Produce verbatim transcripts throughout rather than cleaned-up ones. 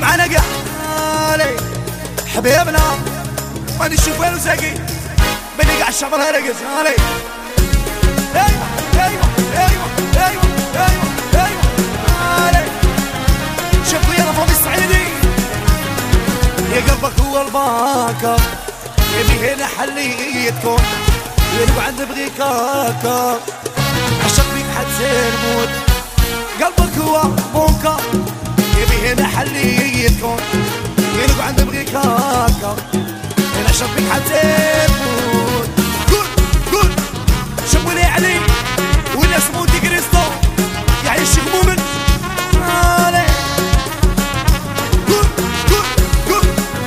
معنا قاع حبيبنا ما نشوف وين ساقي بني قاع الشعب هرقص علي. ايوه ايوه ايوه ايوه ايوه ايوه علي. شوفوا يا رفض السعيدي يا قلبك هو الباكر يبي هنا حليتكم يلو عند بغيكاكا عشق بيك حتزين موت. قلبك هو بوكا يبي هنا حليتكم يلو عند بغيكاكا هنا عشق بيك حتزين موت. قول قول شموا لي علي والناس مودي كريستو يعني الشيخ مؤمن علي. قول قول قول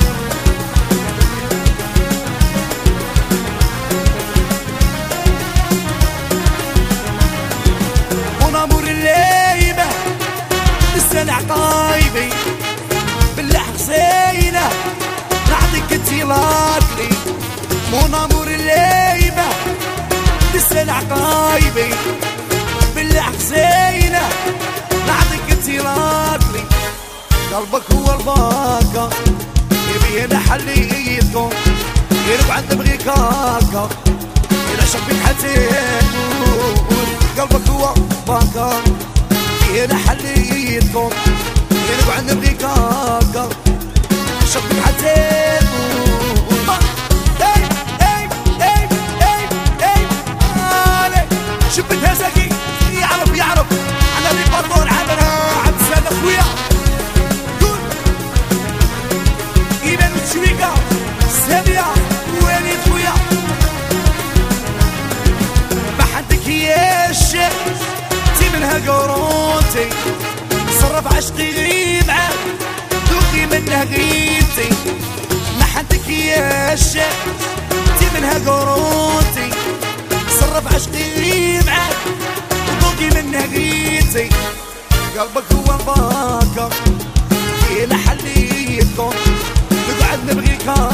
ونامور الليمة السنة عقايبي بالله حسينة نعطيك انتي لاكلي. ونامور الليمة السنة عقايبي بالله حسينة نعطيك انتي لاكلي. قلبك هو الباكا يبي هنا حليتكم يرب عند بغيكاكا إذا شبك حتين. قلبك هو باكا هنا حليتكم يرب عند بغيكاكا شبك حتين. شبتها زكي يعرف يعرف على اللي برضون عمرها عبد السلام اخويا. قول ايمان وتشويقة سامية ويني خويا ما حدك ياش تي منها قرونتي صرف عشقي غيب عام ذوقي منها غيبتي. ما حدك ياش تي منها قرونتي صرف عشقي غيب عام وذوقي منها غيبتي. قلبك هو الباكر فينا حليتكم نقعد نبغيك